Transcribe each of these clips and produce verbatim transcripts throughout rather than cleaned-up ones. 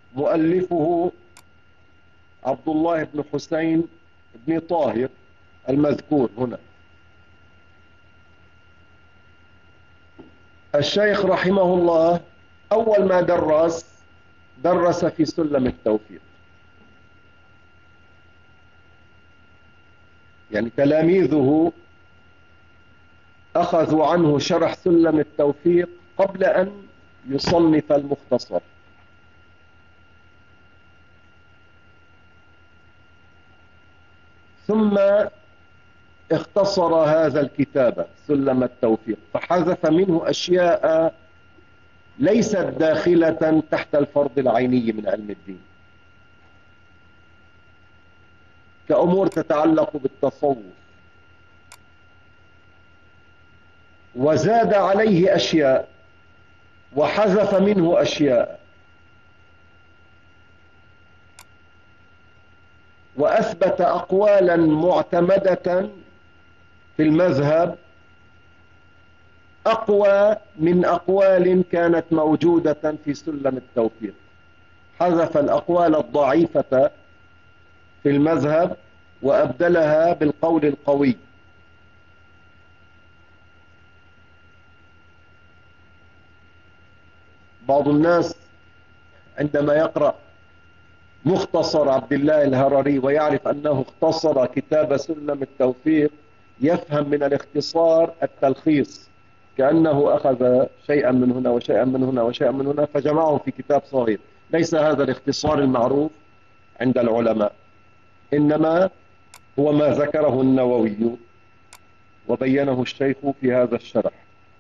مؤلفه عبد الله بن حسين بن طاهر المذكور هنا. الشيخ رحمه الله أول ما درس درس في سلم التوفيق، يعني تلاميذه أخذوا عنه شرح سلم التوفيق قبل أن يصنف المختصر. ثم اختصر هذا الكتاب سلم التوفيق، فحذف منه أشياء ليست داخلة تحت الفرض العيني من علم الدين، كأمور تتعلق بالتصوف، وزاد عليه أشياء وحذف منه أشياء، وأثبت أقوالا معتمدة في المذهب أقوى من أقوال كانت موجودة في سلم التوفيق. حذف الأقوال الضعيفة في المذهب وأبدلها بالقول القوي. بعض الناس عندما يقرأ مختصر عبد الله الهرري ويعرف أنه اختصر كتاب سلم التوفيق يفهم من الاختصار التلخيص، كأنه أخذ شيئا من هنا وشيئا من هنا وشيئا من هنا فجمعه في كتاب صغير. ليس هذا الاختصار المعروف عند العلماء، إنما هو ما ذكره النووي وبينه الشيخ في هذا الشرح.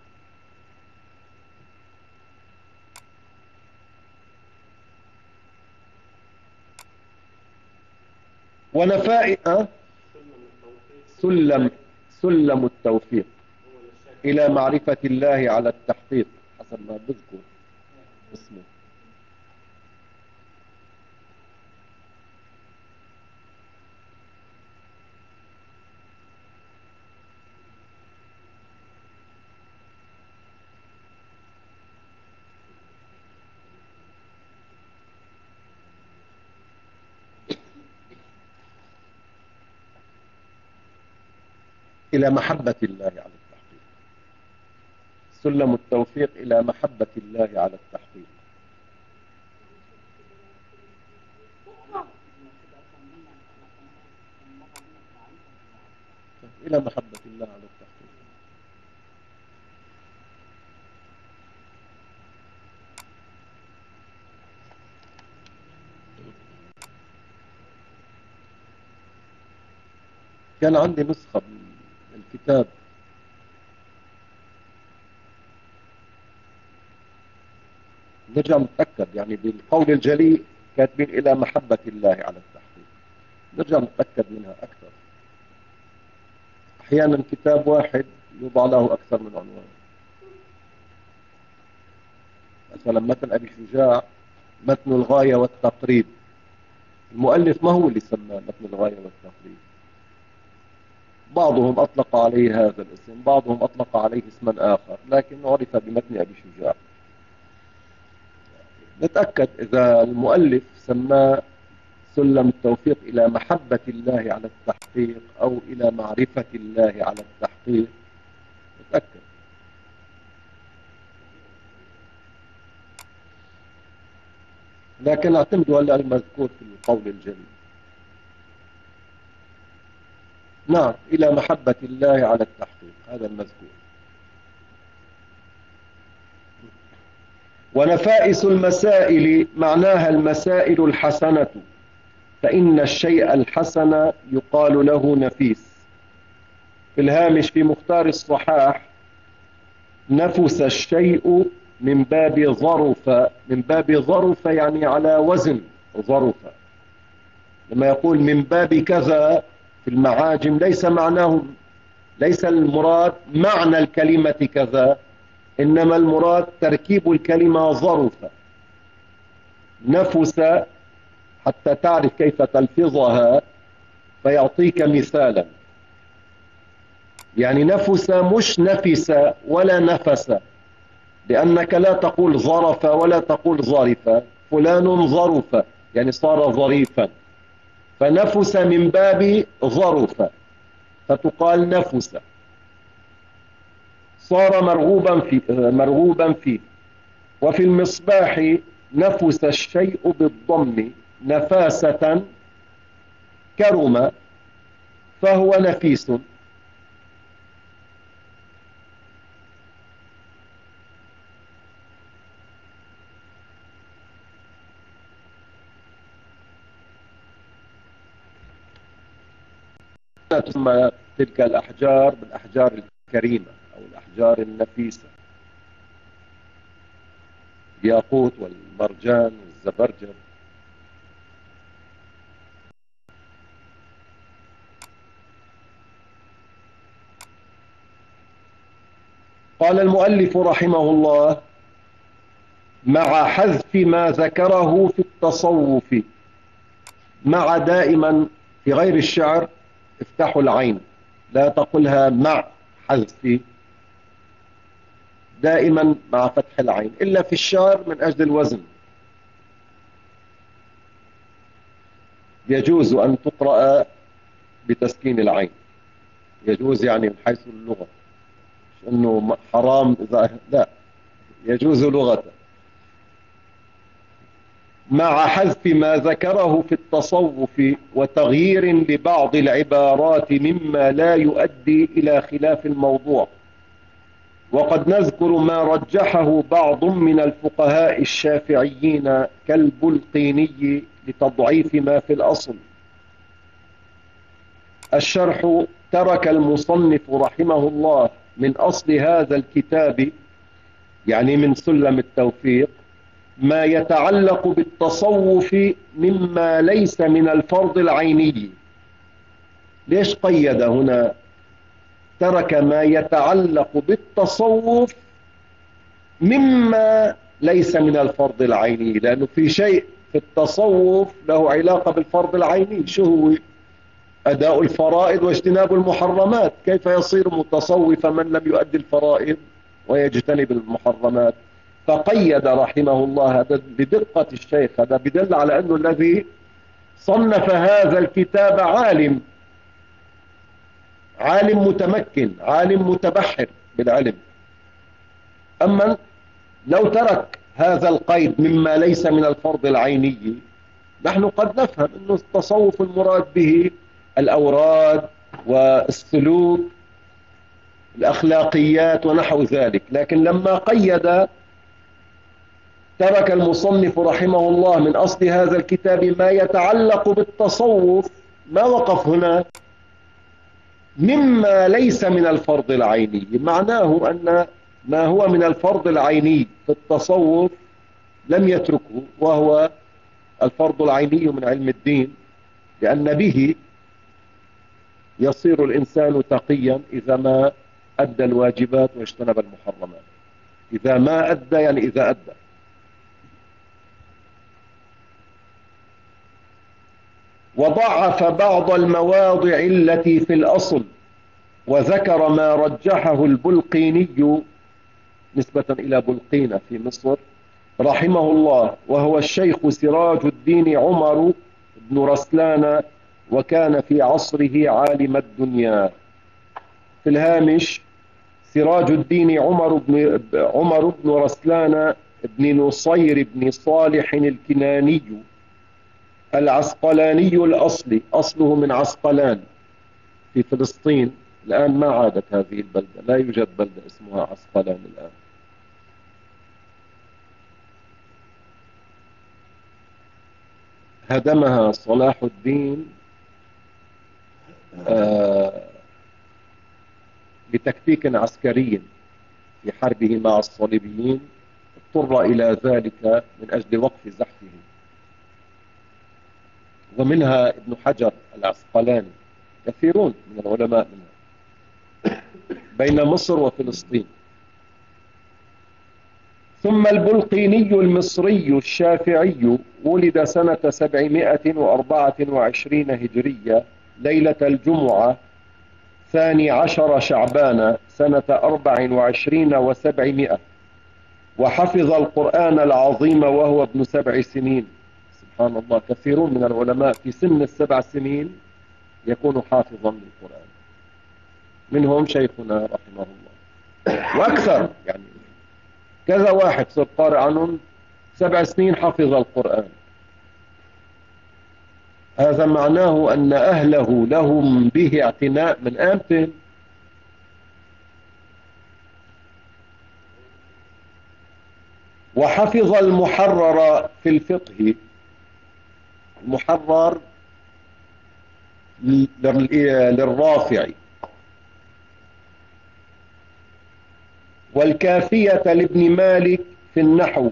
ونفائق سلم سلم التوفيق إلى معرفة الله على التحقيق حسب ما بذكر اسمه. إلى محبة الله على التحقيق. سلم التوفيق إلى محبة الله على التحقيق. إلى محبة الله على التحقيق. كان عندي نسخة من الكتاب نرجع نتأكد، يعني بالقول الجلي كاتبين إلى محبة الله على التحقيق، نرجع نتأكد منها أكثر. أحيانا كتاب واحد يوضع له أكثر من عنوان، مثلا متن أبي شجاع متن الغاية والتقريب، المؤلف ما هو اللي سماه متن الغاية والتقريب، بعضهم أطلق عليه هذا الاسم، بعضهم أطلق عليه اسما آخر، لكن عرف بمتن أبي شجاع. نتأكد إذا المؤلف سماه سلم التوفيق إلى محبة الله على التحقيق أو إلى معرفة الله على التحقيق، نتأكد. لكن اعتمد على المذكور في القول الجليل. نعم، إلى محبة الله على التحقيق، هذا المذكور. ونفائس المسائل معناها المسائل الحسنة، فإن الشيء الحسن يقال له نفيس. في الهامش في مختار الصحاح نفس الشيء من باب ظرف، من باب ظرف يعني على وزن ظرف. لما يقول من باب كذا في المعاجم ليس معناه، ليس المراد معنى الكلمة كذا، إنما المراد تركيب الكلمة ظرف. نفس حتى تعرف كيف تلفظها فيعطيك مثالا، يعني نفس مش نفس ولا نفس، لأنك لا تقول ظرف ولا تقول ظرف، فلان ظرف يعني صار ظريفا، فنفس من باب ظرف فتقال نفس، صار مرغوبا فيه مرغوبا فيه. وفي المصباح نفس الشيء بالضم نفاسة كرم فهو نفيس. تسمى تلك الأحجار بالأحجار الكريمة أو الأحجار النفيسة، الياقوت والمرجان والزبرجد. قال المؤلف رحمه الله: مع حذف ما ذكره في التصوف. مع دائما في غير الشعر افتحوا العين، لا تقلها مع حذف، دائما مع فتح العين، إلا في الشعر من أجل الوزن يجوز أن تقرأ بتسكين العين، يجوز يعني من حيث اللغة، مش أنه حرام إذا لا، يجوز لغة. مع حذف ما ذكره في التصوف وتغيير لبعض العبارات مما لا يؤدي إلى خلاف الموضوع. وقد نذكر ما رجحه بعض من الفقهاء الشافعيين كالبلقيني لتضعيف ما في الأصل. الشرح: ترك المصنف رحمه الله من أصل هذا الكتاب، يعني من سلم التوفيق، ما يتعلق بالتصوف مما ليس من الفرض العيني. ليش قيد هنا ترك ما يتعلق بالتصوف مما ليس من الفرض العيني؟ لأنه في شيء في التصوف له علاقة بالفرض العيني. شو هو؟ أداء الفرائض واجتناب المحرمات. كيف يصير متصوفا من لم يؤدي الفرائض ويجتنب المحرمات؟ فقيد رحمه الله هذا بدقة الشيخ. هذا بدل على أنه الذي صنف هذا الكتاب عالم، عالم متمكن، عالم متبحر بالعلم. أما لو ترك هذا القيد مما ليس من الفرض العيني، نحن قد نفهم أنه التصوف المراد به الأوراد والسلوك الأخلاقيات ونحو ذلك. لكن لما قيد ترك المصنف رحمه الله من أصل هذا الكتاب ما يتعلق بالتصوف، ما وقف هنا مما ليس من الفرض العيني، معناه أن ما هو من الفرض العيني في التصوف لم يتركه، وهو الفرض العيني من علم الدين، لأن به يصير الإنسان تقيا إذا ما أدى الواجبات واجتنب المحرمات. إذا ما أدى يعني إذا أدى. وضعف بعض المواضع التي في الأصل، وذكر ما رجحه البلقيني نسبة إلى بلقينة في مصر رحمه الله، وهو الشيخ سراج الدين عمر بن رسلان، وكان في عصره عالم الدنيا. في الهامش: سراج الدين عمر بن عمر بن رسلان بن نصير بن صالح الكناني العسقلاني الأصلي، أصله من عسقلان في فلسطين. الآن ما عادت هذه البلدة، لا يوجد بلدة اسمها عسقلان الآن. هدمها صلاح الدين آه بتكتيك عسكري في حربه مع الصليبيين، اضطر إلى ذلك من أجل وقف زحفه. ومنها ابن حجر العسقلاني، كثيرون من العلماء منها بين مصر وفلسطين. ثم البلقيني المصري الشافعي ولد سنة سبعمائة وأربعة وعشرين هجرية ليلة الجمعة ثاني عشر شعبان سنة أربع وعشرين وسبعمائة، وحفظ القرآن العظيم وهو ابن سبع سنين. سبحان الله، كثيرون من العلماء في سن السبع سنين يكون حافظا للقرآن، منهم شيخنا رحمه الله، وأكثر يعني كذا واحد صار قارئ عنهم سبع سنين حفظ القرآن. هذا معناه أن أهله لهم به اعتناء من آمتن. وحفظ المحرر في الفقه. المحرر للرافع، والكافية لابن مالك في النحو،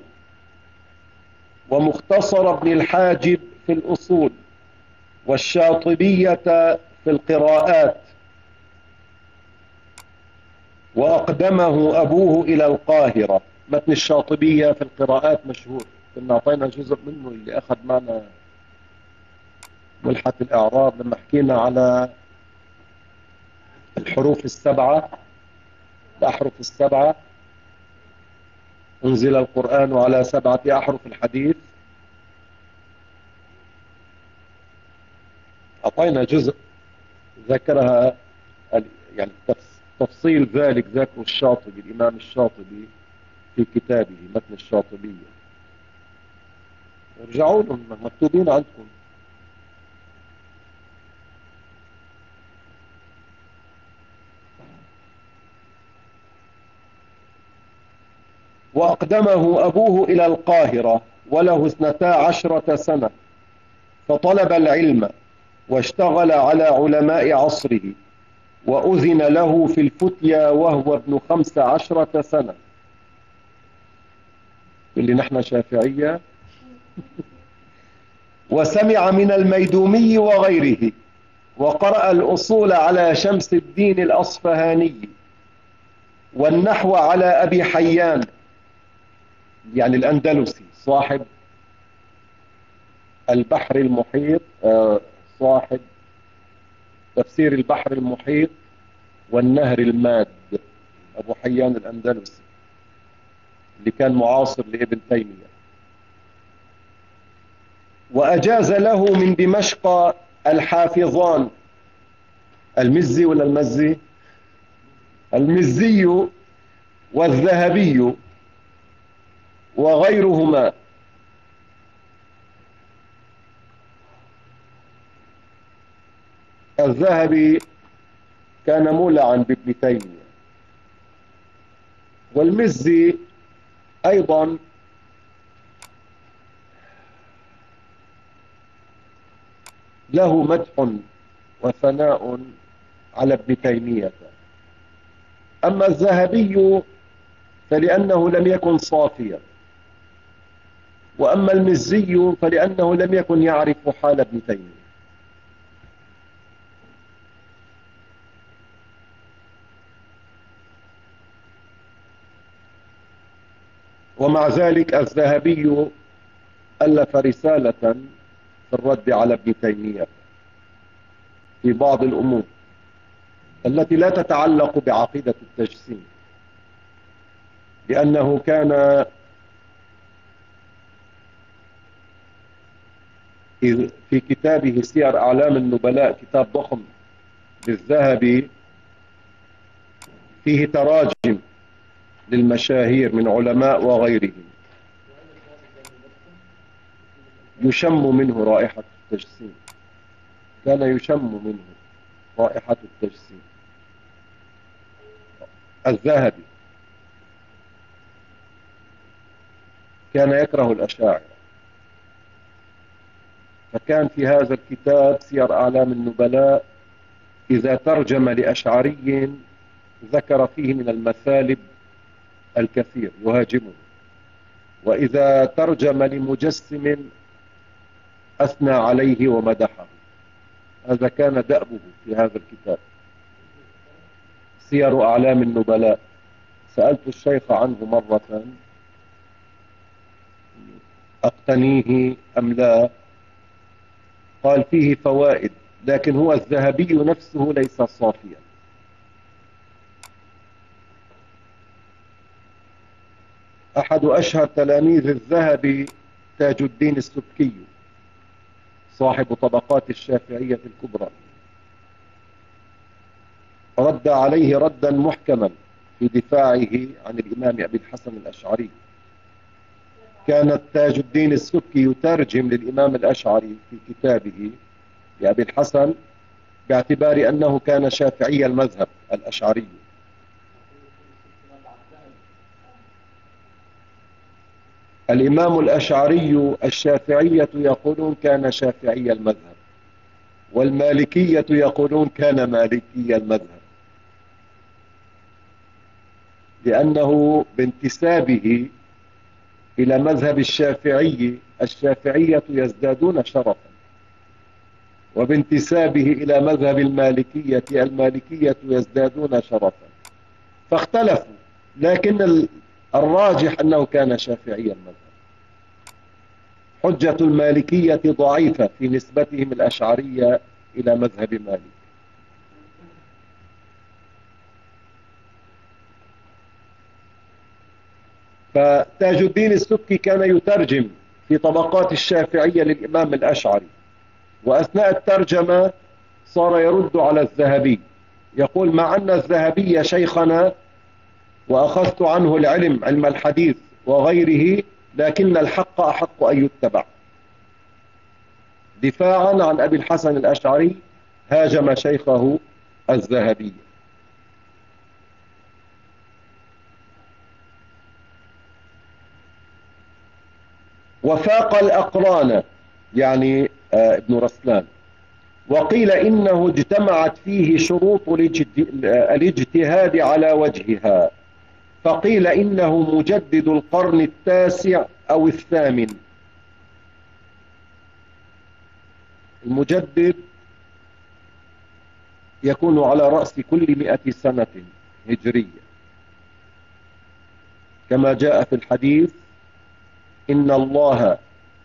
ومختصر ابن الحاجب في الأصول، والشاطبية في القراءات. وأقدمه أبوه إلى القاهرة. متن الشاطبية في القراءات مشهور، كنا أعطينا جزء منه اللي أخذ معنا ملحة الإعراب لما حكينا على الحروف السبعة، الأحرف السبعة. أنزل القرآن على سبعة أحرف الحديث. أعطينا جزء ذكرها يعني تفصيل ذلك ذكر الشاطبي، الإمام الشاطبي في كتابه متن الشاطبية. ارجعوا لهم مكتوبين عندكم. وأقدمه أبوه إلى القاهرة وله اثنتا عشرة سنة، فطلب العلم واشتغل على علماء عصره، وأذن له في الفتيا وهو ابن خمس عشرة سنة. اللي نحن شافعية. وسمع من الميدومي وغيره، وقرأ الأصول على شمس الدين الأصفهاني، والنحو على أبي حيان يعني الأندلسي صاحب البحر المحيط، صاحب تفسير البحر المحيط والنهر الماد، أبو حيان الأندلسي اللي كان معاصر لابن تيمية. وأجاز له من دمشق الحافظان المزي ولا المزي المزي والذهبي وغيرهما. الذهبي كان مولعا بابن تيمية، والمزي أيضا له مدح وثناء على ابن تيمية. أما الذهبي فلأنه لم يكن صافيا، وأما المزي فلأنه لم يكن يعرف حال ابن تيمية. ومع ذلك الذهبي ألف رسالة في الرد على ابن تيمية في بعض الأمور التي لا تتعلق بعقيدة التجسيم، لأنه كان في كتابه سير أعلام النبلاء، كتاب ضخم للذهبي، فيه تراجم للمشاهير من علماء وغيرهم، يشم منه رائحة التجسيم، كان يشم منه رائحة التجسيم. الذهبي كان يكره الأشاعرة، فكان في هذا الكتاب سير أعلام النبلاء إذا ترجم لأشعري ذكر فيه من المثالب الكثير يهاجمه، وإذا ترجم لمجسم أثنى عليه ومدحه. هذا كان دأبه في هذا الكتاب سير أعلام النبلاء. سألت الشيخ عنه مرة أقتنيه أم لا، قال فيه فوائد، لكن هو الذهبي نفسه ليس صافيا. أحد أشهر تلاميذ الذهبي تاج الدين السبكي صاحب طبقات الشافعية الكبرى، رد عليه ردا محكما في دفاعه عن الإمام أبي الحسن الأشعري. كان تاج الدين السبكي يترجم للإمام الأشعري في كتابه لأبي الحسن باعتبار أنه كان شافعي المذهب الأشعري. الإمام الأشعري الشافعية يقولون كان شافعي المذهب، والمالكية يقولون كان مالكي المذهب، لأنه بانتسابه إلى مذهب الشافعي الشافعية يزدادون شرفا، وبانتسابه إلى مذهب المالكية المالكية يزدادون شرفا، فاختلفوا، لكن الراجح أنه كان شافعي المذهب. حجة المالكية ضعيفة في نسبتهم الأشعرية إلى مذهب مالك. فتاج الدين السبكي كان يترجم في طبقات الشافعية للإمام الأشعري، وأثناء الترجمة صار يرد على الذهبي، يقول: مع أن الذهبي شيخنا وأخذت عنه العلم علم الحديث وغيره، لكن الحق أحق أن يتبع. دفاعا عن أبي الحسن الأشعري هاجم شيخه الذهبي. وفاق الأقران، يعني ابن رسلان، وقيل إنه اجتمعت فيه شروط الاجتهاد على وجهها، فقيل إنه مجدد القرن التاسع أو الثامن. المجدد يكون على رأس كل مئة سنة هجرية، كما جاء في الحديث: إن الله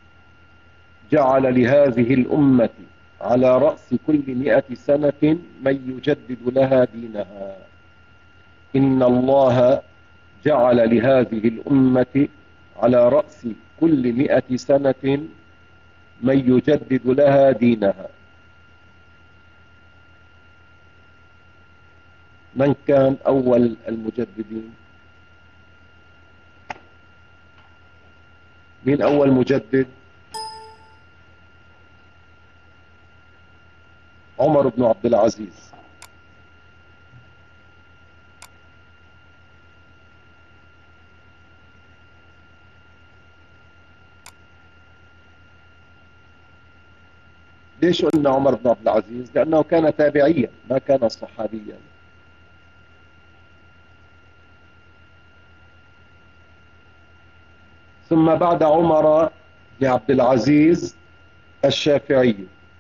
جعل لهذه الأمة على رأس كل مئة سنة من يجدد لها دينها. إن الله جعل لهذه الأمة على رأس كل مئة سنة من يجدد لها دينها. من كان أول المجددين؟ مين أول مجدد؟ عمر بن عبد العزيز. ليش قلنا عمر بن عبد العزيز؟ لأنه كان تابعيا ما كان صحابيا. ثم بعد عمر بن عبد العزيز الشافعي.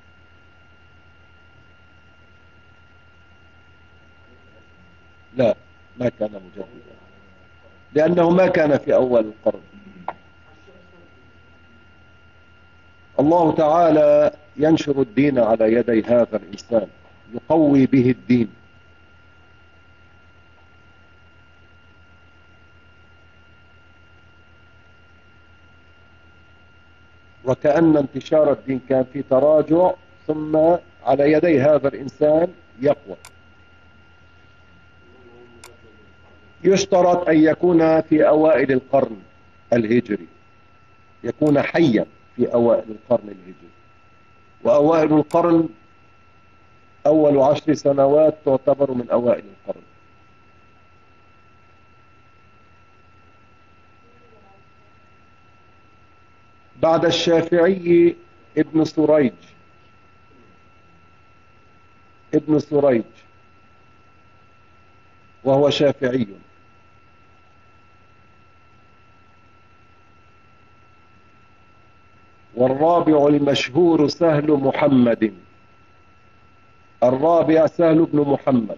لا، ما كان مجددا، لأنه ما كان في أول القرن. الله تعالى ينشر الدين على يدي هذا الإنسان، يقوي به الدين. وكأن انتشار الدين كان في تراجع، ثم على يدي هذا الإنسان يقوى. يشترط أن يكون في أوائل القرن الهجري، يكون حيا في أوائل القرن الهجري. وأوائل القرن أول عشر سنوات تعتبر من أوائل القرن. بعد الشافعي ابن سريج. ابن سريج وهو شافعي. والرابع المشهور سهل محمد. الرابع سهل بن محمد.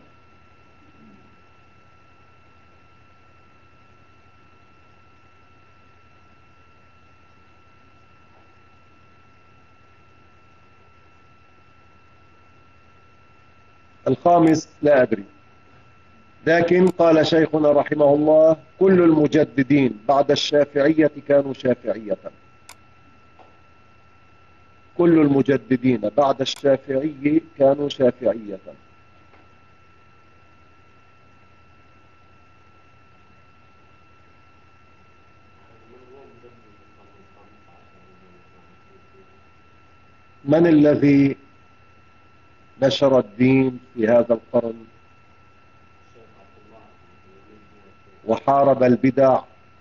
الخامس لا أدري، لكن قال شيخنا رحمه الله كل المجددين بعد الشافعية كانوا شافعية. كل المجددين بعد الشافعي كانوا شافعية. من الذي نشر الدين في هذا القرن وحارب البدع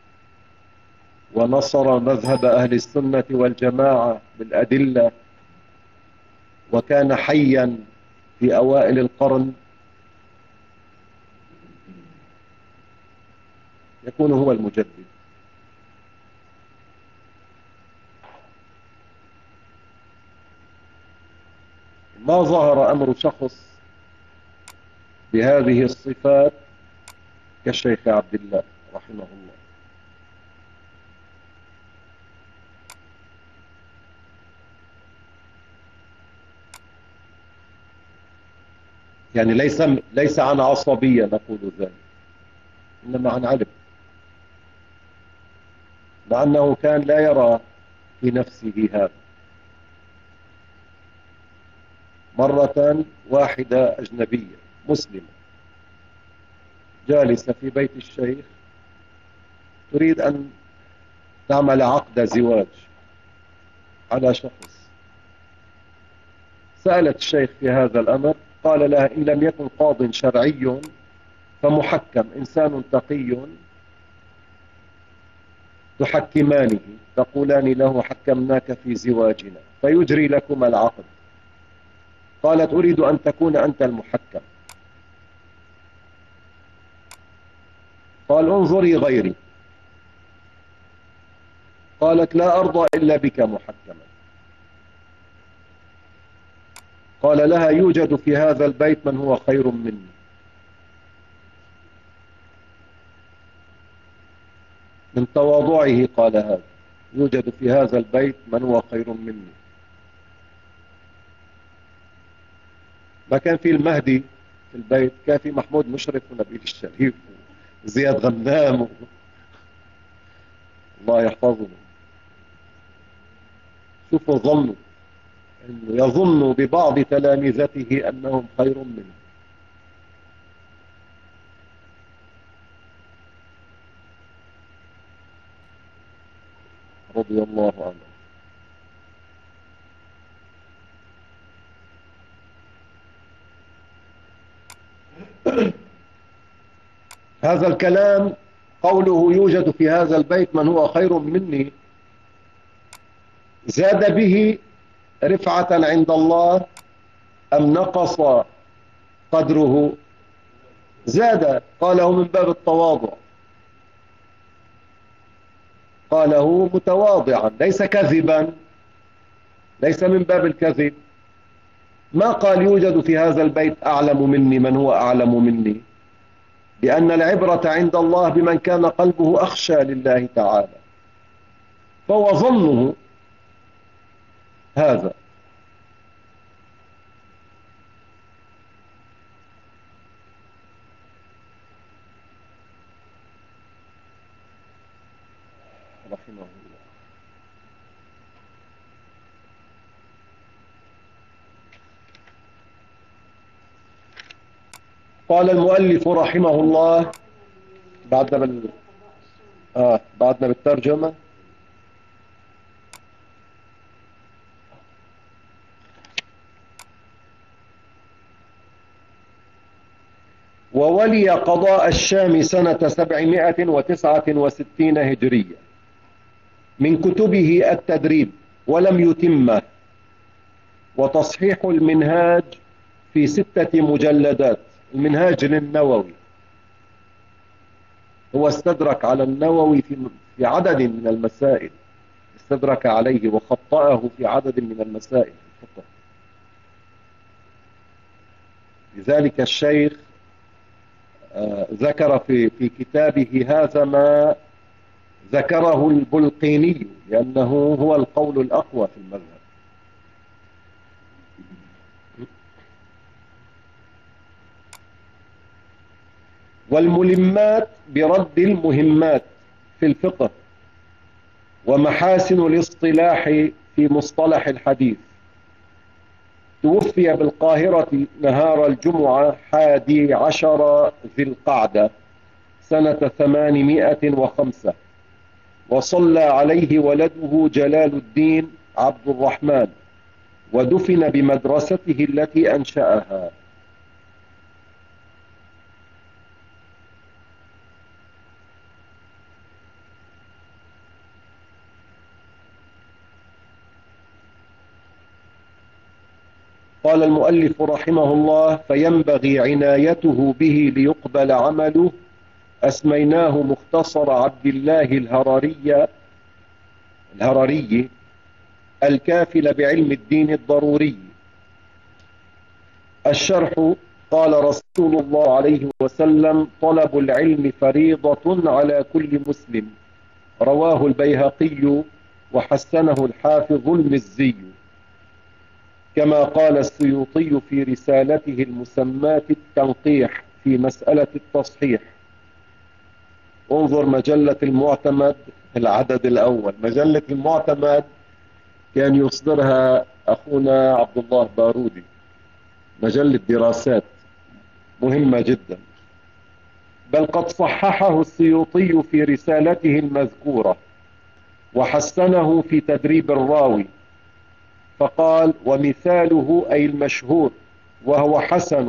ونصر مذهب أهل السنة والجماعة بالأدلة وكان حيا في أوائل القرن؟ يكون هو المجدد. ما ظهر أمر شخص بهذه الصفات كالشيخ عبد الله رحمه الله. يعني ليس ليس عن عصبية نقول ذلك، إنما عن علم، مع أنه كان لا يرى في نفسه هذا. مرة واحدة أجنبية مسلمة جالسة في بيت الشيخ تريد أن تعمل عقد زواج على شخص. سألت الشيخ في هذا الأمر، قال لها إن لم يكن قاض شرعي فمحكم، إنسان تقي تحكمانه تقولان له حكمناك في زواجنا فيجري لكم العقد. قالت أريد أن تكون أنت المحكم. قال انظري غيري. قالت لا أرضى إلا بك محكما. قال لها يوجد في هذا البيت من هو خير مني. من تواضعه قال هذا، يوجد في هذا البيت من هو خير مني. ما كان في المهدي في البيت، كان في محمود مشرف ونبيل الشريف وزياد غنام و... الله يحفظهم. شوفوا ظنوا انه يظن ببعض تلامذته انهم خير منه. رضي الله عنه. هذا الكلام قوله يوجد في هذا البيت من هو خير مني زاد به رفعة عند الله أم نقص قدره؟ زاد. قاله من باب التواضع، قاله متواضعا ليس كذبا، ليس من باب الكذب. ما قال يوجد في هذا البيت أعلم مني من هو أعلم مني، لأن العبرة عند الله بمن كان قلبه أخشى لله تعالى، فهو ظنه هذا. رحمه الله. قال المؤلف رحمه الله بعدنا بال... آه بعدنا بالترجمة. وولي قضاء الشام سنة سبعمائة وتسعة وستين هجرية من كتبه التدريب ولم يتمه، وتصحيح المنهاج في ستة مجلدات. المنهاج للنووي، هو استدرك على النووي في في عدد من المسائل، استدرك عليه وخطأه في عدد من المسائل في الفقه. لذلك الشيخ آه ذكر في في كتابه هذا ما ذكره البلقيني، لأنه هو القول الأقوى في المذهب. والملمات برد المهمات في الفقه، ومحاسن الاصطلاح في مصطلح الحديث. توفي بالقاهرة نهار الجمعة حادي عشر ذي القعدة سنة ثمانمائة وخمسة، وصلى عليه ولده جلال الدين عبد الرحمن، ودفن بمدرسته التي أنشأها. قال المؤلف رحمه الله: فينبغي عنايته به ليقبل عمله. أسميناه مختصر عبد الله الهرري الهرري الكافل بعلم الدين الضروري. الشرح: قال رسول الله عليه وسلم: طلب العلم فريضة على كل مسلم. رواه البيهقي وحسنه الحافظ المزي، كما قال السيوطي في رسالته المسماة التنقيح في مسألة التصحيح. انظر مجلة المعتمد العدد الأول. مجلة المعتمد كان يصدرها أخونا عبد الله بارودي، مجلة دراسات مهمة جدا، بل قد صححه السيوطي في رسالته المذكورة، وحسنه في تدريب الراوي، فقال: ومثاله أي المشهور وهو حسن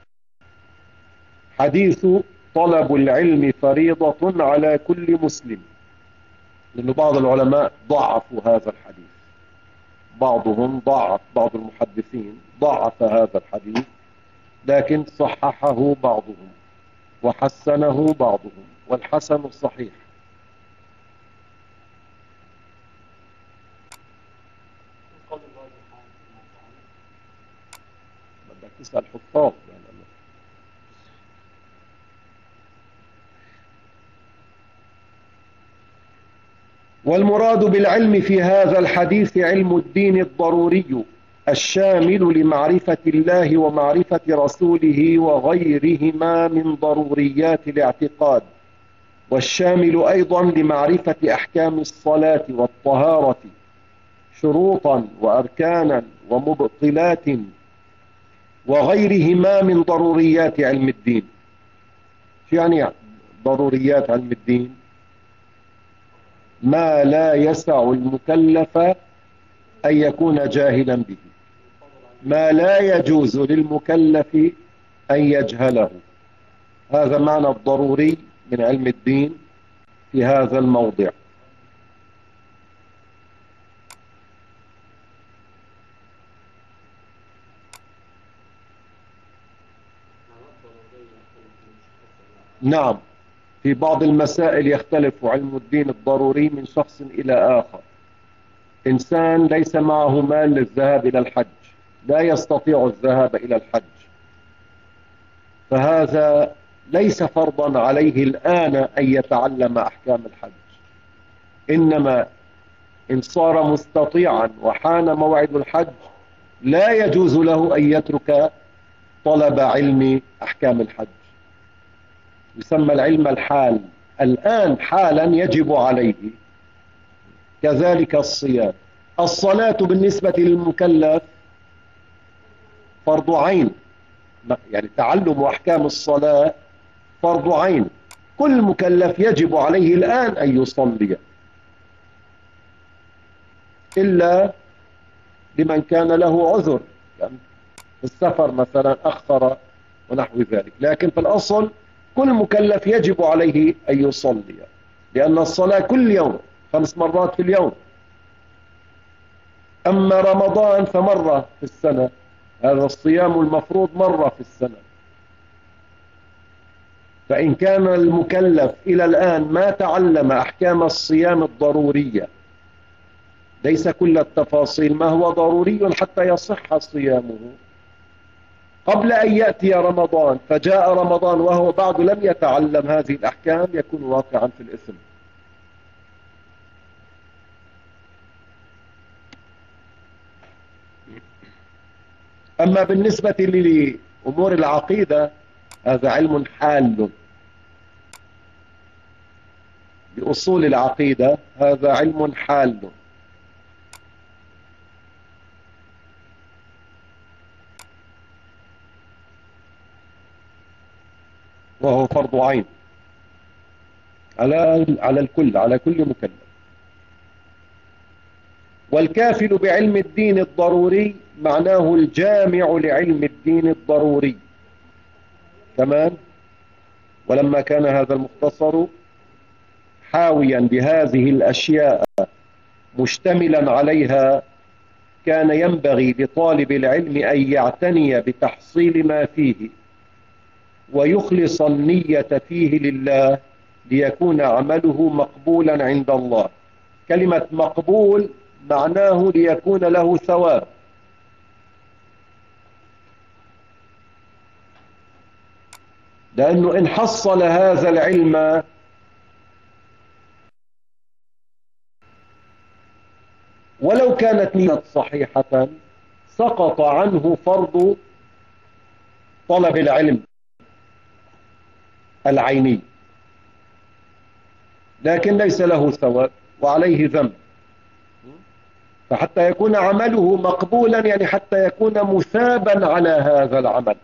حديث طلب العلم فريضة على كل مسلم. لأن بعض العلماء ضعفوا هذا الحديث، بعضهم ضعف، بعض المحدثين ضعف هذا الحديث، لكن صححه بعضهم وحسنه بعضهم، والحسن صحيح. بدك تسأل حفاظ يعني. والمراد بالعلم في هذا الحديث علم الدين الضروري الشامل لمعرفة الله ومعرفة رسوله وغيرهما من ضروريات الاعتقاد، والشامل أيضا لمعرفة أحكام الصلاة والطهارة شروطا وأركانا ومبطلات وغيرهما من ضروريات علم الدين. شو يعني ضروريات علم الدين؟ ما لا يسع المكلف أن يكون جاهلا به، ما لا يجوز للمكلف أن يجهله. هذا معنى الضروري من علم الدين في هذا الموضع. نعم، في بعض المسائل يختلف علم الدين الضروري من شخص إلى آخر. إنسان ليس معه مال للذهاب إلى الحج، لا يستطيع الذهاب إلى الحج، فهذا ليس فرضا عليه الآن أن يتعلم أحكام الحج، إنما إن صار مستطيعا وحان موعد الحج لا يجوز له أن يترك طلب علم أحكام الحج. يسمى العلم الحال، الآن حالا يجب عليه. كذلك الصيام. الصلاة بالنسبة للمكلف فرض عين، يعني تعلم أحكام الصلاة فرض عين، كل مكلف يجب عليه الآن أن يصلي، إلا لمن كان له عذر، يعني في السفر مثلا أخر ونحو ذلك، لكن في الأصل كل مكلف يجب عليه أن يصلي، لأن الصلاة كل يوم خمس مرات في اليوم. أما رمضان فمرة في السنة، هذا الصيام المفروض مرة في السنة. فإن كان المكلف إلى الآن ما تعلم أحكام الصيام الضرورية، ليس كل التفاصيل، ما هو ضروري حتى يصح صيامه، قبل أن يأتي رمضان فجاء رمضان وهو بعد لم يتعلم هذه الأحكام، يكون واقعا في الإثم. أما بالنسبة لأمور العقيدة هذا علم حال، أصول العقيدة هذا علم حال، وهو فرض عين على على الكل، على كل مكلف. والكافل بعلم الدين الضروري معناه الجامع لعلم الدين الضروري كمان. ولما كان هذا المختصر حاويا بهذه الأشياء مشتملا عليها، كان ينبغي لطالب العلم أن يعتني بتحصيل ما فيه ويخلص النية فيه لله ليكون عمله مقبولا عند الله. كلمة مقبول معناه ليكون له ثواب، لأنه إن حصل هذا العلم ولو كانت نية صحيحة سقط عنه فرض طلب العلم العيني، لكن ليس له ثواب وعليه ذنب. فحتى يكون عمله مقبولا يعني حتى يكون مثابا على هذا العمل.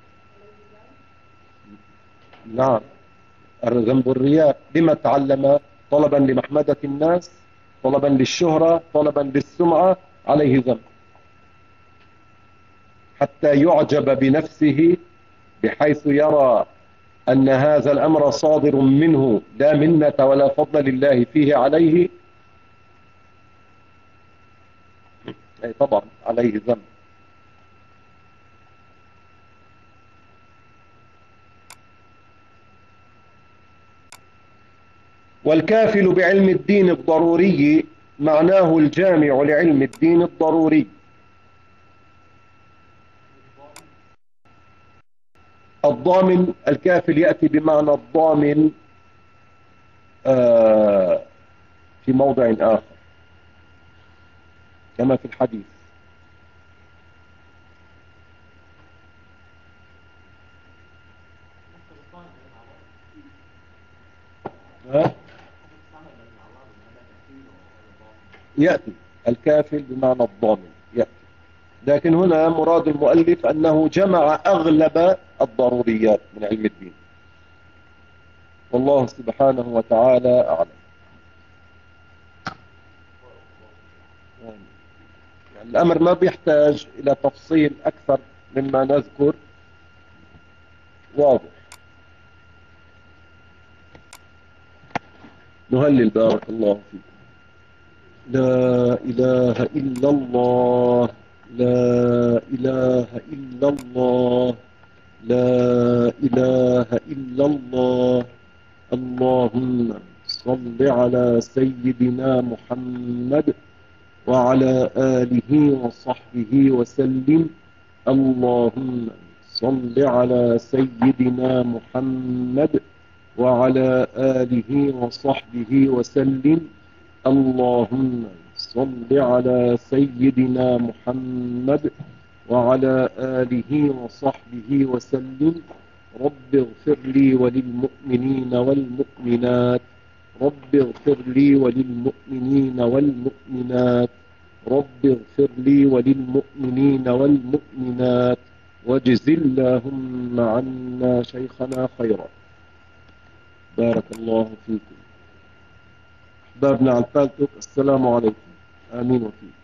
نعم، ذنب الرياء لما تعلم؟ طلبا لمحمدة الناس، طلبا للشهرة، طلبا للسمعة، عليه ذنب حتى يعجب بنفسه بحيث يرى أن هذا الأمر صادر منه لا منة ولا فضل لله فيه عليه. أي طبعا عليه ذنب. والكافل بعلم الدين الضروري معناه الجامع لعلم الدين الضروري. الضامن الكافل يأتي بمعنى الضامن آه في موضع آخر كما في الحديث. ها؟ يأتي الكافل بمعنى الضامن يأتي، لكن هنا مراد المؤلف أنه جمع أغلب الضروريات من علم الدين، والله سبحانه وتعالى أعلم. يعني الأمر ما بيحتاج إلى تفصيل أكثر مما نذكر، واضح. نهلل بارك الله فيك. لا إله إلا الله، لا إله إلا الله، لا إله إلا الله. اللهم صل على سيدنا محمد وعلى آله وصحبه وسلم. اللهم صل على سيدنا محمد وعلى آله وصحبه وسلم. اللهم صل على سيدنا محمد وعلى آله وصحبه وسلم. رب اغفر لي وللمؤمنين والمؤمنات، رب اغفر لي وللمؤمنين والمؤمنات، رب اغفر لي وللمؤمنين والمؤمنات، واجز اللهم عنا شيخنا خيرا. بارك الله فيكم. أحبابنا على الفالتوك، السلام عليكم. آمين وفيكم.